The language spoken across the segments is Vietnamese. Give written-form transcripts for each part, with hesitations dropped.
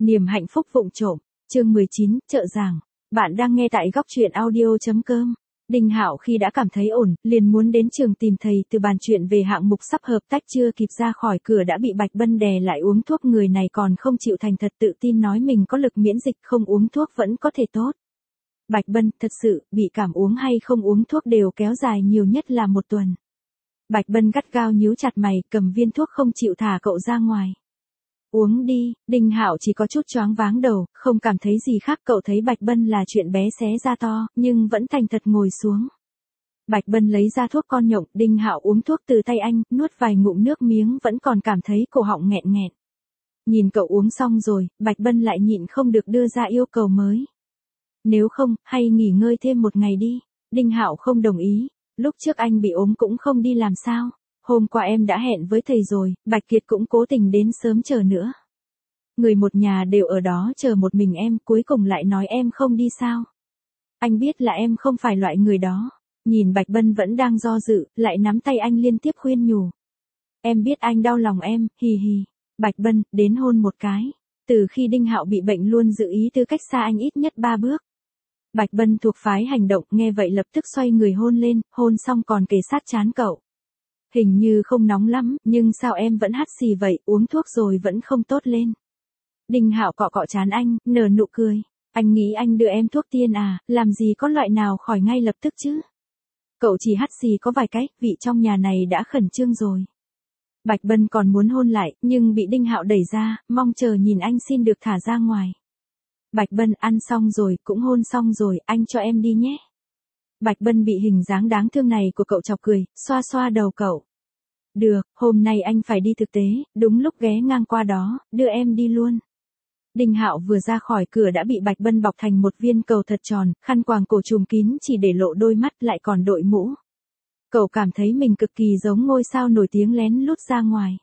Niềm hạnh phúc vụng trộm, chương 19, trợ giảng. Bạn đang nghe tại góc truyện audio.com. Đinh Hạo khi đã cảm thấy ổn, liền muốn đến trường tìm thầy từ bàn chuyện về hạng mục sắp hợp tác, chưa kịp ra khỏi cửa đã bị Bạch Bân đè lại uống thuốc. Người này còn không chịu thành thật, tự tin nói mình có lực miễn dịch, không uống thuốc vẫn có thể tốt. Bạch Bân, thật sự, bị cảm uống hay không uống thuốc đều kéo dài nhiều nhất là 1 tuần. Bạch Bân gắt gao nhíu chặt mày, cầm viên thuốc không chịu thả cậu ra ngoài. Uống đi. Đinh Hạo chỉ có chút choáng váng đầu, không cảm thấy gì khác. Cậu thấy Bạch Bân là chuyện bé xé ra to, nhưng vẫn thành thật ngồi xuống. Bạch Bân lấy ra thuốc con nhộng, Đinh Hạo uống thuốc từ tay anh, nuốt vài ngụm nước miếng vẫn còn cảm thấy cổ họng nghẹn nghẹn. Nhìn cậu uống xong rồi, Bạch Bân lại nhịn không được đưa ra yêu cầu mới. Nếu không, hay nghỉ ngơi thêm 1 ngày đi. Đinh Hạo không đồng ý. Lúc trước anh bị ốm cũng không đi làm sao. Hôm qua em đã hẹn với thầy rồi, Bạch Kiệt cũng cố tình đến sớm chờ nữa. Người một nhà đều ở đó chờ một mình em, cuối cùng lại nói em không đi sao. Anh biết là em không phải loại người đó. Nhìn Bạch Bân vẫn đang do dự, lại nắm tay anh liên tiếp khuyên nhủ. Em biết anh đau lòng em, hì hì. Bạch Bân, đến hôn một cái. Từ khi Đinh Hạo bị bệnh luôn giữ ý tư cách xa anh ít nhất 3 bước. Bạch Bân thuộc phái hành động, nghe vậy lập tức xoay người hôn lên, hôn xong còn kề sát trán cậu. Hình như không nóng lắm, nhưng sao em vẫn hắt xì vậy, uống thuốc rồi vẫn không tốt lên. Đinh Hạo cọ cọ trán anh, nở nụ cười. Anh nghĩ anh đưa em thuốc tiên à, làm gì có loại nào khỏi ngay lập tức chứ. Cậu chỉ hắt xì có vài cái, vị trong nhà này đã khẩn trương rồi. Bạch Bân còn muốn hôn lại, nhưng bị Đinh Hạo đẩy ra, mong chờ nhìn anh xin được thả ra ngoài. Bạch Bân, ăn xong rồi, cũng hôn xong rồi, anh cho em đi nhé. Bạch Bân bị hình dáng đáng thương này của cậu chọc cười, xoa xoa đầu cậu. Được, hôm nay anh phải đi thực tế, đúng lúc ghé ngang qua đó, đưa em đi luôn. Đinh Hạo vừa ra khỏi cửa đã bị Bạch Bân bọc thành một viên cầu thật tròn, khăn quàng cổ trùm kín chỉ để lộ đôi mắt, lại còn đội mũ. Cậu cảm thấy mình cực kỳ giống ngôi sao nổi tiếng lén lút ra ngoài.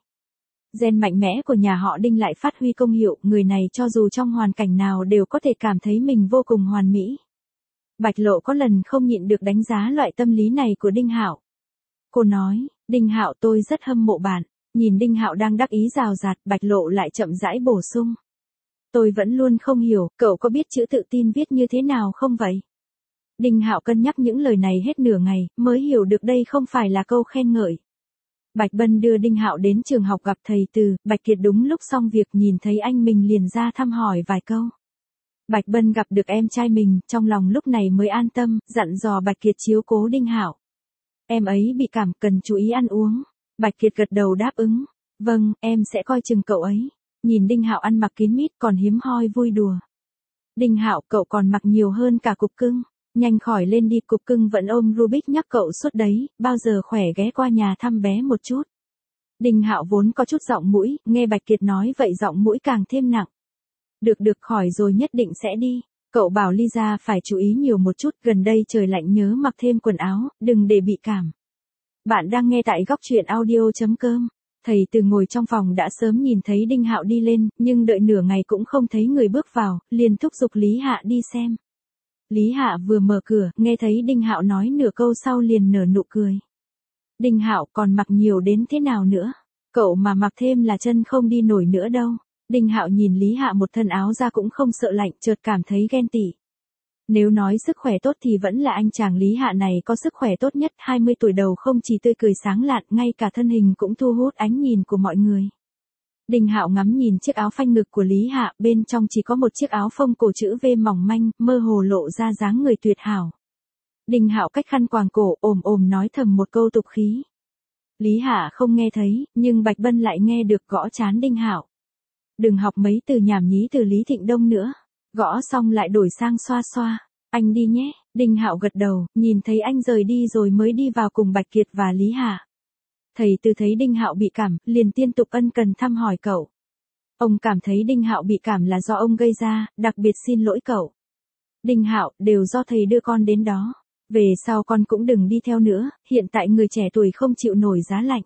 Gen mạnh mẽ của nhà họ Đinh lại phát huy công hiệu, người này cho dù trong hoàn cảnh nào đều có thể cảm thấy mình vô cùng hoàn mỹ. Bạch Lộ có lần không nhịn được đánh giá loại tâm lý này của Đinh Hạo. Cô nói, Đinh Hạo, tôi rất hâm mộ bạn. Nhìn Đinh Hạo đang đắc ý rào rạt, Bạch Lộ lại chậm rãi bổ sung. Tôi vẫn luôn không hiểu, cậu có biết chữ tự tin viết như thế nào không vậy? Đinh Hạo cân nhắc những lời này hết nửa ngày, mới hiểu được đây không phải là câu khen ngợi. Bạch Bân đưa Đinh Hạo đến trường học gặp thầy Từ, Bạch Kiệt đúng lúc xong việc nhìn thấy anh mình liền ra thăm hỏi vài câu. Bạch Bân gặp được em trai mình, trong lòng lúc này mới an tâm, dặn dò Bạch Kiệt chiếu cố Đinh Hạo. Em ấy bị cảm, cần chú ý ăn uống. Bạch Kiệt gật đầu đáp ứng. Vâng, em sẽ coi chừng cậu ấy. Nhìn Đinh Hạo ăn mặc kín mít còn hiếm hoi vui đùa. Đinh Hạo, cậu còn mặc nhiều hơn cả cục cưng. Nhanh khỏi lên đi, cục cưng vẫn ôm Rubik nhắc cậu suốt đấy, bao giờ khỏe ghé qua nhà thăm bé một chút. Đinh Hạo vốn có chút giọng mũi, nghe Bạch Kiệt nói vậy giọng mũi càng thêm nặng. Được khỏi rồi nhất định sẽ đi. Cậu bảo Lisa phải chú ý nhiều một chút, gần đây trời lạnh nhớ mặc thêm quần áo, đừng để bị cảm. Bạn đang nghe tại góc truyện audio.com. Thầy Từ ngồi trong phòng đã sớm nhìn thấy Đinh Hạo đi lên, nhưng đợi nửa ngày cũng không thấy người bước vào, liền thúc giục Lý Hạ đi xem. Lý Hạ vừa mở cửa, nghe thấy Đinh Hạo nói nửa câu sau liền nở nụ cười. Đinh Hạo, còn mặc nhiều đến thế nào nữa? Cậu mà mặc thêm là chân không đi nổi nữa đâu. Đinh Hạo nhìn Lý Hạ một thân áo ra cũng không sợ lạnh, chợt cảm thấy ghen tị. Nếu nói sức khỏe tốt thì vẫn là anh chàng Lý Hạ này có sức khỏe tốt nhất, 20 tuổi đầu không chỉ tươi cười sáng lạn, ngay cả thân hình cũng thu hút ánh nhìn của mọi người. Đinh Hạo ngắm nhìn chiếc áo phanh ngực của Lý Hạ, bên trong chỉ có một chiếc áo phông cổ chữ V mỏng manh, mơ hồ lộ ra dáng người tuyệt hảo. Đinh Hạo cách khăn quàng cổ, ồm nói thầm một câu tục khí. Lý Hạ không nghe thấy, nhưng Bạch Bân lại nghe được, gõ trán Đinh Hạo. Đừng học mấy từ nhảm nhí từ Lý Thịnh Đông nữa. Gõ xong lại đổi sang xoa xoa. Anh đi nhé. Đinh Hạo gật đầu, nhìn thấy anh rời đi rồi mới đi vào cùng Bạch Kiệt và Lý Hạ. Thầy Từ thấy Đinh Hạo bị cảm, liền liên tục ân cần thăm hỏi cậu. Ông cảm thấy Đinh Hạo bị cảm là do ông gây ra, đặc biệt xin lỗi cậu. Đinh Hạo, đều do thầy đưa con đến đó. Về sau con cũng đừng đi theo nữa, hiện tại người trẻ tuổi không chịu nổi giá lạnh.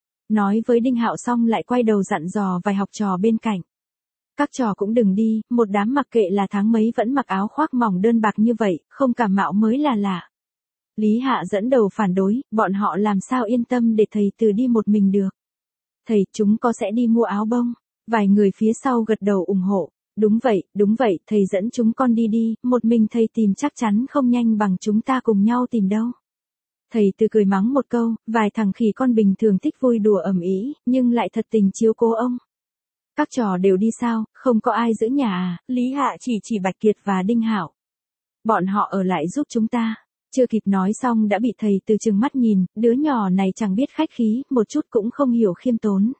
Nói với Đinh Hạo xong lại quay đầu dặn dò vài học trò bên cạnh. Các trò cũng đừng đi, một đám mặc kệ là tháng mấy vẫn mặc áo khoác mỏng đơn bạc như vậy, không cảm mạo mới là lạ. Lý Hạ dẫn đầu phản đối, bọn họ làm sao yên tâm để thầy Từ đi một mình được. Thầy, chúng có sẽ đi mua áo bông. Vài người phía sau gật đầu ủng hộ. Đúng vậy, thầy dẫn chúng con đi đi, một mình thầy tìm chắc chắn không nhanh bằng chúng ta cùng nhau tìm đâu. Thầy Từ cười mắng một câu, vài thằng khỉ con bình thường thích vui đùa ầm ĩ, nhưng lại thật tình chiếu cố ông. Các trò đều đi sao, không có ai giữ nhà à? Lý Hạ chỉ Bạch Kiệt và Đinh Hạo. Bọn họ ở lại giúp chúng ta. Chưa kịp nói xong đã bị thầy Từ trừng mắt nhìn, đứa nhỏ này chẳng biết khách khí, một chút cũng không hiểu khiêm tốn.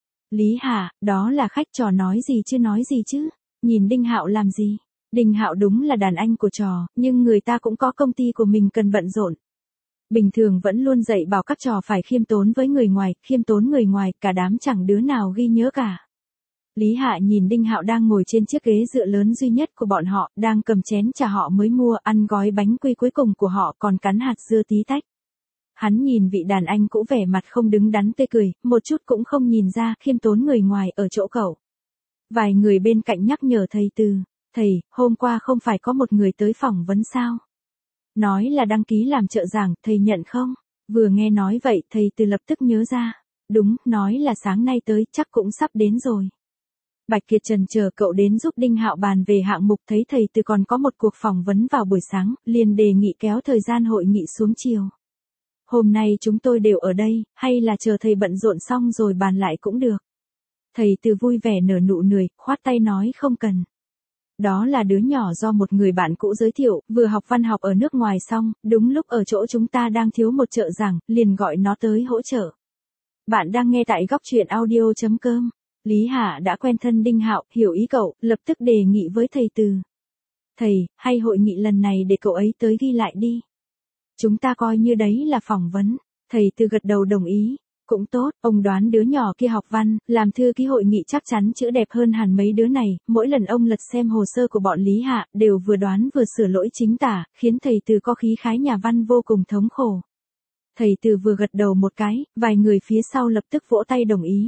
Lý Hạ, đó là khách trò nói gì chứ? Nhìn Đinh Hạo làm gì? Đinh Hạo đúng là đàn anh của trò, nhưng người ta cũng có công ty của mình cần bận rộn. Bình thường vẫn luôn dạy bảo các trò phải khiêm tốn với người ngoài, khiêm tốn người ngoài, cả đám chẳng đứa nào ghi nhớ cả. Lý Hạ nhìn Đinh Hạo đang ngồi trên chiếc ghế dựa lớn duy nhất của bọn họ, đang cầm chén trà họ mới mua, ăn gói bánh quy cuối cùng của họ còn cắn hạt dưa tí tách. Hắn nhìn vị đàn anh cũ vẻ mặt không đứng đắn tươi cười, một chút cũng không nhìn ra khiêm tốn người ngoài ở chỗ cậu. Vài người bên cạnh nhắc nhở thầy Từ, thầy, hôm qua không phải có một người tới phỏng vấn sao? Nói là đăng ký làm trợ giảng, thầy nhận không? Vừa nghe nói vậy thầy Từ lập tức nhớ ra. Đúng, nói là sáng nay tới, chắc cũng sắp đến rồi. Bạch Kiệt trần chờ cậu đến giúp Đinh Hạo bàn về hạng mục, thấy thầy Từ còn có một cuộc phỏng vấn vào buổi sáng, liền đề nghị kéo thời gian hội nghị xuống chiều. Hôm nay chúng tôi đều ở đây, hay là chờ thầy bận rộn xong rồi bàn lại cũng được. Thầy Từ vui vẻ nở nụ cười, khoát tay nói không cần. Đó là đứa nhỏ do một người bạn cũ giới thiệu, vừa học văn học ở nước ngoài xong, đúng lúc ở chỗ chúng ta đang thiếu một trợ giảng, liền gọi nó tới hỗ trợ. Bạn đang nghe tại góc truyện audio.com. Lý Hạ đã quen thân Đinh Hạo, hiểu ý cậu, lập tức đề nghị với thầy Từ. Thầy, hay hội nghị lần này để cậu ấy tới ghi lại đi. Chúng ta coi như đấy là phỏng vấn. Thầy Từ gật đầu đồng ý. Cũng tốt, ông đoán đứa nhỏ kia học văn, làm thư ký hội nghị chắc chắn chữ đẹp hơn hẳn mấy đứa này, mỗi lần ông lật xem hồ sơ của bọn Lý Hạ, đều vừa đoán vừa sửa lỗi chính tả, khiến thầy Từ có khí khái nhà văn vô cùng thống khổ. Thầy Từ vừa gật đầu một cái, vài người phía sau lập tức vỗ tay đồng ý.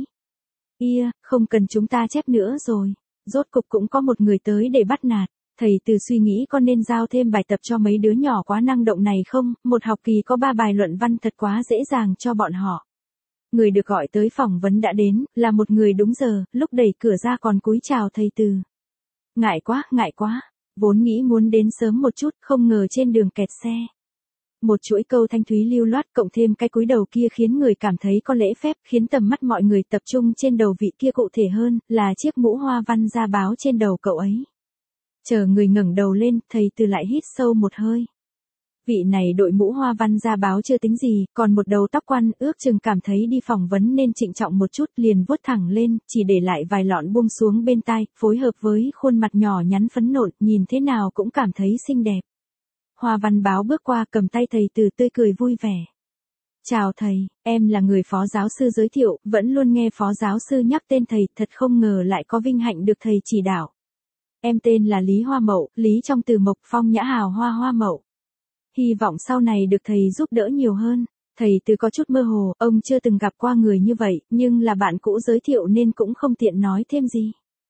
Không cần chúng ta chép nữa rồi. Rốt cục cũng có một người tới để bắt nạt. Thầy Từ suy nghĩ có nên giao thêm bài tập cho mấy đứa nhỏ quá năng động này không, một học kỳ có 3 bài luận văn thật quá dễ dàng cho bọn họ. Người được gọi tới phỏng vấn đã đến, là một người đúng giờ, lúc đẩy cửa ra còn cúi chào thầy Từ. Ngại quá, vốn nghĩ muốn đến sớm một chút, không ngờ trên đường kẹt xe. Một chuỗi câu thanh thúy lưu loát cộng thêm cái cúi đầu kia khiến người cảm thấy có lễ phép, khiến tầm mắt mọi người tập trung trên đầu vị kia, cụ thể hơn, là chiếc mũ hoa văn da báo trên đầu cậu ấy. Chờ người ngẩng đầu lên, thầy Từ lại hít sâu một hơi. Vị này đội mũ hoa văn da báo chưa tính gì, còn một đầu tóc quăn, ước chừng cảm thấy đi phỏng vấn nên trịnh trọng một chút, liền vuốt thẳng lên, chỉ để lại vài lọn buông xuống bên tai, phối hợp với khuôn mặt nhỏ nhắn phấn nộn, nhìn thế nào cũng cảm thấy xinh đẹp. Hoa văn báo bước qua cầm tay thầy Từ tươi cười vui vẻ. Chào thầy, em là người phó giáo sư giới thiệu, vẫn luôn nghe phó giáo sư nhắc tên thầy, thật không ngờ lại có vinh hạnh được thầy chỉ đạo. Em tên là Lý Hoa Mậu, Lý trong từ Mộc Phong Nhã Hào Hoa Mậu. Hy vọng sau này được thầy giúp đỡ nhiều hơn. Thầy Từ có chút mơ hồ, ông chưa từng gặp qua người như vậy, nhưng là bạn cũ giới thiệu nên cũng không tiện nói thêm gì.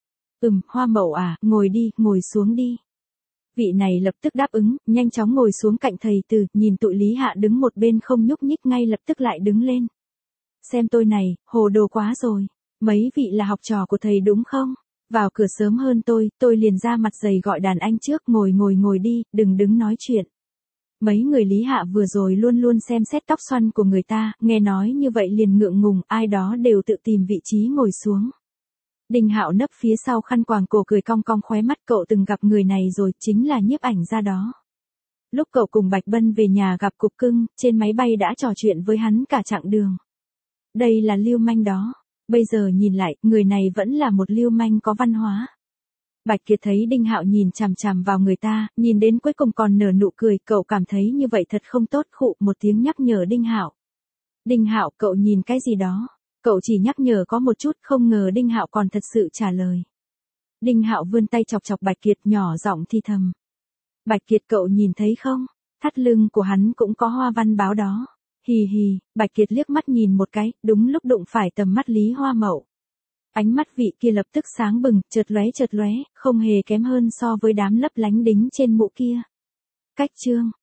Hoa Mậu à, ngồi đi, ngồi xuống đi. Vị này lập tức đáp ứng, nhanh chóng ngồi xuống cạnh thầy Từ, nhìn tụi Lý Hạ đứng một bên không nhúc nhích ngay lập tức lại đứng lên. Xem tôi này, hồ đồ quá rồi. Mấy vị là học trò của thầy đúng không? Vào cửa sớm hơn tôi liền ra mặt dày gọi đàn anh trước, ngồi đi, đừng đứng nói chuyện. Mấy người Lý Hạ vừa rồi luôn luôn xem xét tóc xoăn của người ta, nghe nói như vậy liền ngượng ngùng, ai đó đều tự tìm vị trí ngồi xuống. Đinh Hạo nấp phía sau khăn quàng cổ cười cong cong khóe mắt, cậu từng gặp người này rồi, chính là nhiếp ảnh gia đó. Lúc cậu cùng Bạch Bân về nhà gặp Cục Cưng, trên máy bay đã trò chuyện với hắn cả chặng đường. Đây là lưu manh đó. Bây giờ nhìn lại, người này vẫn là một lưu manh có văn hóa. Bạch Kiệt thấy Đinh Hạo nhìn chằm chằm vào người ta, nhìn đến cuối cùng còn nở nụ cười, cậu cảm thấy như vậy thật không tốt, khụ một tiếng nhắc nhở Đinh Hạo. Đinh Hạo, cậu nhìn cái gì đó? Cậu chỉ nhắc nhở có một chút, không ngờ Đinh Hạo còn thật sự trả lời. Đinh Hạo vươn tay chọc chọc Bạch Kiệt, nhỏ giọng thì thầm. Bạch Kiệt, cậu nhìn thấy không? Thắt lưng của hắn cũng có hoa văn báo đó. Hì, Bạch Kiệt liếc mắt nhìn một cái, đúng lúc đụng phải tầm mắt Lý Hoa Mậu. Ánh mắt vị kia lập tức sáng bừng, chợt lóe, không hề kém hơn so với đám lấp lánh đính trên mũ kia. Cách chương